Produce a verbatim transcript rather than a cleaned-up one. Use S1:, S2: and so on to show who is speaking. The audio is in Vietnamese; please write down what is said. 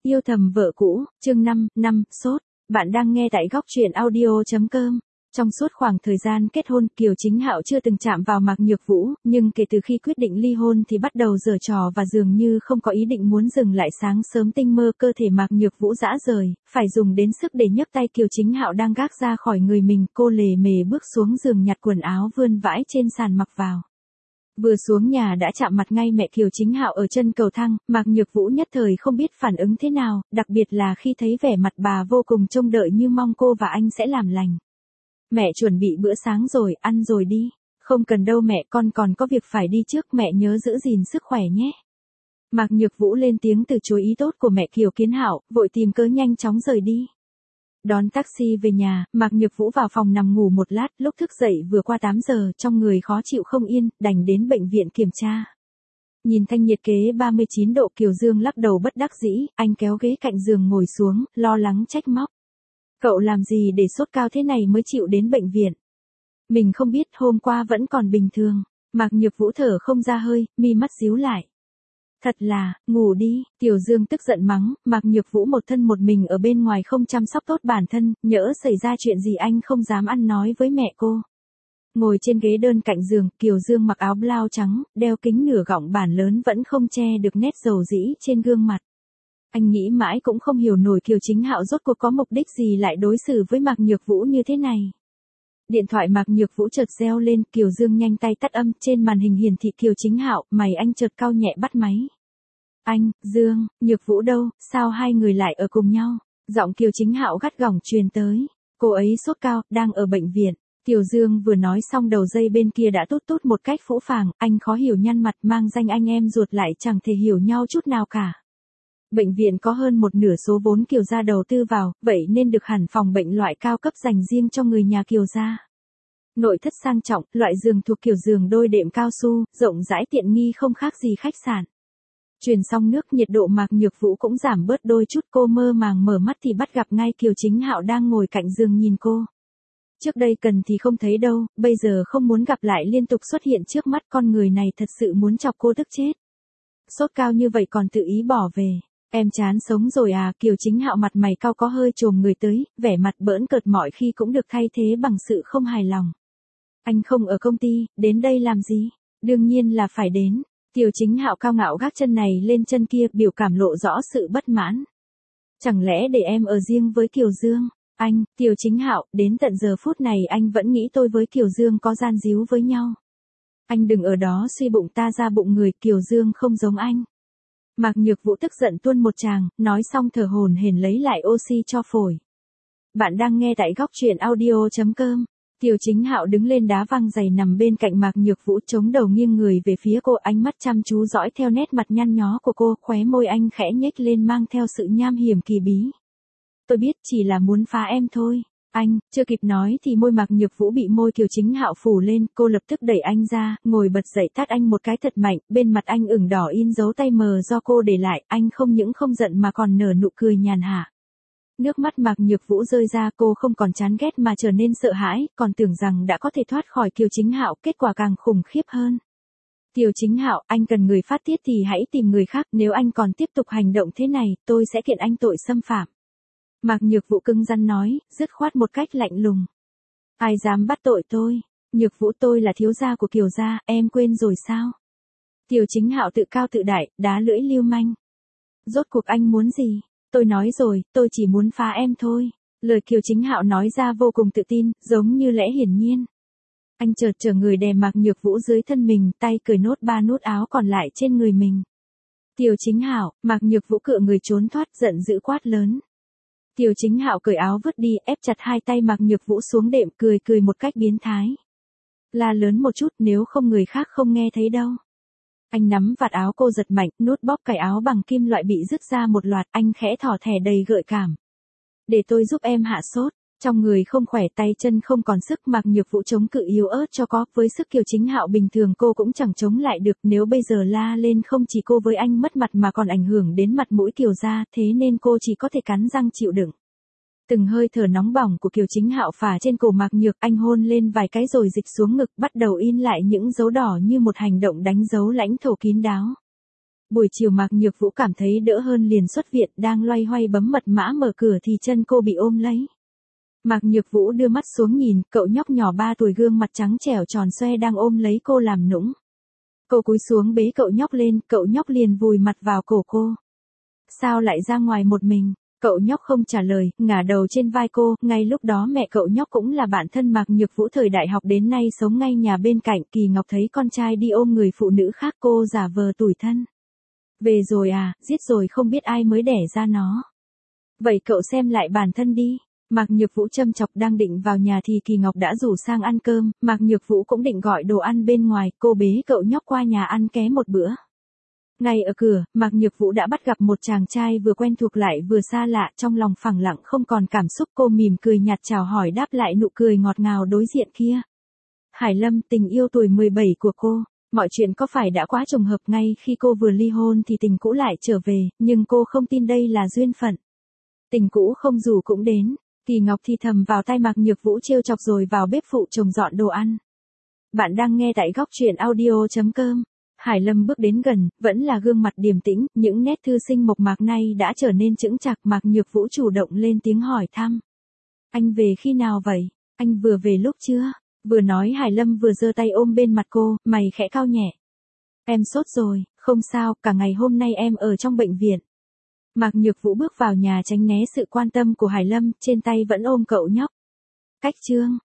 S1: Yêu thầm vợ cũ, chương năm, năm, sốt. Bạn đang nghe tại góc truyện audio.com. Trong suốt khoảng thời gian kết hôn, Kiều Chính Hạo chưa từng chạm vào Mạc Nhược Vũ, nhưng kể từ khi quyết định ly hôn thì bắt đầu giở trò và dường như không có ý định muốn dừng lại. Sáng sớm tinh mơ, cơ thể Mạc Nhược Vũ rã rời, phải dùng đến sức để nhấc tay Kiều Chính Hạo đang gác ra khỏi người mình. Cô lề mề bước xuống giường nhặt quần áo vươn vãi trên sàn mặc vào. Vừa xuống nhà đã chạm mặt ngay mẹ Kiều Chính Hạo ở chân cầu thang, Mạc Nhược Vũ nhất thời không biết phản ứng thế nào, đặc biệt là khi thấy vẻ mặt bà vô cùng trông đợi như mong cô và anh sẽ làm lành. Mẹ chuẩn bị bữa sáng rồi, ăn rồi đi. Không cần đâu mẹ, con còn có việc phải đi trước, mẹ nhớ giữ gìn sức khỏe nhé. Mạc Nhược Vũ lên tiếng từ chối ý tốt của mẹ Kiều Kiến Hạo, vội tìm cớ nhanh chóng rời đi. Đón taxi về nhà, Mạc Nhược Vũ vào phòng nằm ngủ một lát, lúc thức dậy vừa qua tám giờ, trong người khó chịu không yên, đành đến bệnh viện kiểm tra. Nhìn thanh nhiệt kế ba mươi chín độ, Kiều Dương lắc đầu bất đắc dĩ, anh kéo ghế cạnh giường ngồi xuống, lo lắng trách móc. Cậu làm gì để sốt cao thế này mới chịu đến bệnh viện? Mình không biết, hôm qua vẫn còn bình thường. Mạc Nhược Vũ thở không ra hơi, mi mắt díu lại. Thật là, ngủ đi, Kiều Dương tức giận mắng, Mạc Nhược Vũ một thân một mình ở bên ngoài không chăm sóc tốt bản thân, nhỡ xảy ra chuyện gì anh không dám ăn nói với mẹ cô. Ngồi trên ghế đơn cạnh giường, Kiều Dương mặc áo blau trắng, đeo kính nửa gọng bản lớn vẫn không che được nét dầu dĩ trên gương mặt. Anh nghĩ mãi cũng không hiểu nổi Kiều Chính Hạo rốt cuộc có mục đích gì lại đối xử với Mạc Nhược Vũ như thế này. Điện thoại Mạc Nhược Vũ chợt reo lên, Kiều Dương nhanh tay tắt âm, trên màn hình hiển thị Kiều Chính Hạo, mày anh chợt cau nhẹ bắt máy. Anh, Dương, Nhược Vũ đâu, sao hai người lại ở cùng nhau? Giọng Kiều Chính Hạo gắt gỏng truyền tới. Cô ấy sốt cao, đang ở bệnh viện. Kiều Dương vừa nói xong đầu dây bên kia đã tút tút một cách phũ phàng, anh khó hiểu nhăn mặt, mang danh anh em ruột lại chẳng thể hiểu nhau chút nào cả. Bệnh viện có hơn một nửa số vốn Kiều gia đầu tư vào, vậy nên được hẳn phòng bệnh loại cao cấp dành riêng cho người nhà Kiều gia. Nội thất sang trọng, loại giường thuộc kiểu giường đôi đệm cao su, rộng rãi tiện nghi không khác gì khách sạn. Truyền xong nước, nhiệt độ Mạc Nhược Vũ cũng giảm bớt đôi chút, cô mơ màng mở mắt thì bắt gặp ngay Kiều Chính Hạo đang ngồi cạnh giường nhìn cô. Trước đây cần thì không thấy đâu, bây giờ không muốn gặp lại liên tục xuất hiện trước mắt, con người này thật sự muốn chọc cô tức chết. Sốt cao như vậy còn tự ý bỏ về. Em chán sống rồi à? Kiều Chính Hạo mặt mày cau có hơi trồm người tới, vẻ mặt bỡn cợt mọi khi cũng được thay thế bằng sự không hài lòng. Anh không ở công ty, đến đây làm gì? Đương nhiên là phải đến. Kiều Chính Hạo cao ngạo gác chân này lên chân kia, biểu cảm lộ rõ sự bất mãn. Chẳng lẽ để em ở riêng với Kiều Dương? Anh, Kiều Chính Hạo, đến tận giờ phút này anh vẫn nghĩ tôi với Kiều Dương có gian díu với nhau. Anh đừng ở đó suy bụng ta ra bụng người, Kiều Dương không giống anh. Mạc Nhược Vũ tức giận tuôn một tràng, nói xong thở hổn hển lấy lại oxy cho phổi. Bạn đang nghe tại góc truyện audio.com. Kiều Chính Hạo đứng lên đá văng giày nằm bên cạnh Mạc Nhược Vũ, chống đầu nghiêng người về phía cô, ánh mắt chăm chú dõi theo nét mặt nhăn nhó của cô, khóe môi anh khẽ nhếch lên mang theo sự nham hiểm kỳ bí. Tôi biết, chỉ là muốn phá em thôi. Anh, chưa kịp nói thì môi Mạc Nhược Vũ bị môi Kiều Chính Hạo phủ lên, cô lập tức đẩy anh ra, ngồi bật dậy tát anh một cái thật mạnh, bên mặt anh ửng đỏ in dấu tay mờ do cô để lại, anh không những không giận mà còn nở nụ cười nhàn hạ. Nước mắt Mạc Nhược Vũ rơi ra, cô không còn chán ghét mà trở nên sợ hãi, còn tưởng rằng đã có thể thoát khỏi Kiều Chính Hạo, kết quả càng khủng khiếp hơn. Kiều Chính Hạo, anh cần người phát tiết thì hãy tìm người khác, nếu anh còn tiếp tục hành động thế này, tôi sẽ kiện anh tội xâm phạm. Mạc Nhược Vũ cứng rắn nói, dứt khoát một cách lạnh lùng. Ai dám bắt tội tôi? Nhược Vũ, tôi là thiếu gia của Kiều gia, em quên rồi sao? Kiều Chính Hạo tự cao tự đại, đá lưỡi lưu manh. Rốt cuộc anh muốn gì? Tôi nói rồi, tôi chỉ muốn phá em thôi. Lời Kiều Chính Hạo nói ra vô cùng tự tin, giống như lẽ hiển nhiên. Anh chợt trở người đè Mạc Nhược Vũ dưới thân mình, tay cởi nốt ba nút áo còn lại trên người mình. Kiều Chính Hạo, Mạc Nhược Vũ cựa người trốn thoát, giận dữ quát lớn. Kiều Chính Hạo cởi áo vứt đi, ép chặt hai tay Mạc Nhược Vũ xuống đệm, cười cười một cách biến thái. La lớn một chút, nếu không người khác không nghe thấy đâu. Anh nắm vạt áo cô giật mạnh, nút bóp cài áo bằng kim loại bị rứt ra một loạt, anh khẽ thỏ thẻ đầy gợi cảm. Để tôi giúp em hạ sốt. Trong người không khỏe, tay chân không còn sức, Mạc Nhược Vũ chống cự yếu ớt cho có, với sức Kiều Chính Hạo bình thường cô cũng chẳng chống lại được, nếu bây giờ la lên không chỉ cô với anh mất mặt mà còn ảnh hưởng đến mặt mũi Kiều gia, thế nên cô chỉ có thể cắn răng chịu đựng. Từng hơi thở nóng bỏng của Kiều Chính Hạo phả trên cổ Mạc Nhược, anh hôn lên vài cái rồi dịch xuống ngực, bắt đầu in lại những dấu đỏ như một hành động đánh dấu lãnh thổ kín đáo. Buổi chiều Mạc Nhược Vũ cảm thấy đỡ hơn liền xuất viện, đang loay hoay bấm mật mã mở cửa thì chân cô bị ôm lấy. Mạc Nhược Vũ đưa mắt xuống nhìn, cậu nhóc nhỏ ba tuổi gương mặt trắng trẻo tròn xoe đang ôm lấy cô làm nũng. Cô cúi xuống bế cậu nhóc lên, cậu nhóc liền vùi mặt vào cổ cô. Sao lại ra ngoài một mình? Cậu nhóc không trả lời, ngả đầu trên vai cô, ngay lúc đó mẹ cậu nhóc cũng là bạn thân Mạc Nhược Vũ thời đại học đến nay sống ngay nhà bên cạnh. Kỳ Ngọc thấy con trai đi ôm người phụ nữ khác, cô giả vờ tủi thân. Về rồi à, giết rồi không biết ai mới đẻ ra nó. Vậy cậu xem lại bản thân đi. Mạc Nhược Vũ châm chọc. Đang định vào nhà thì Kỳ Ngọc đã rủ sang ăn cơm, Mạc Nhược Vũ cũng định gọi đồ ăn bên ngoài, cô bế cậu nhóc qua nhà ăn ké một bữa. Ngay ở cửa, Mạc Nhược Vũ đã bắt gặp một chàng trai vừa quen thuộc lại vừa xa lạ, trong lòng phẳng lặng không còn cảm xúc, cô mỉm cười nhạt chào hỏi đáp lại nụ cười ngọt ngào đối diện kia. Hải Lâm, tình yêu tuổi mười bảy của cô. Mọi chuyện có phải đã quá trùng hợp, ngay khi cô vừa ly hôn thì tình cũ lại trở về, nhưng cô không tin đây là duyên phận. Tình cũ không dù cũng đến. Kỳ Ngọc thì thầm vào tai Mạc Nhược Vũ trêu chọc rồi vào bếp phụ chồng dọn đồ ăn. Bạn đang nghe tại góc truyện audio chấm com. Hải Lâm bước đến gần, vẫn là gương mặt điềm tĩnh, những nét thư sinh mộc mạc nay đã trở nên chững chạc. Mạc Nhược Vũ chủ động lên tiếng hỏi thăm. Anh về khi nào vậy? Anh vừa về lúc chưa? Vừa nói Hải Lâm vừa giơ tay ôm bên mặt cô, mày khẽ cau nhẹ. Em sốt rồi, không sao, cả ngày hôm nay em ở trong bệnh viện. Mạc Nhược Vũ bước vào nhà tránh né sự quan tâm của Hải Lâm, trên tay vẫn ôm cậu nhóc. Cách chương.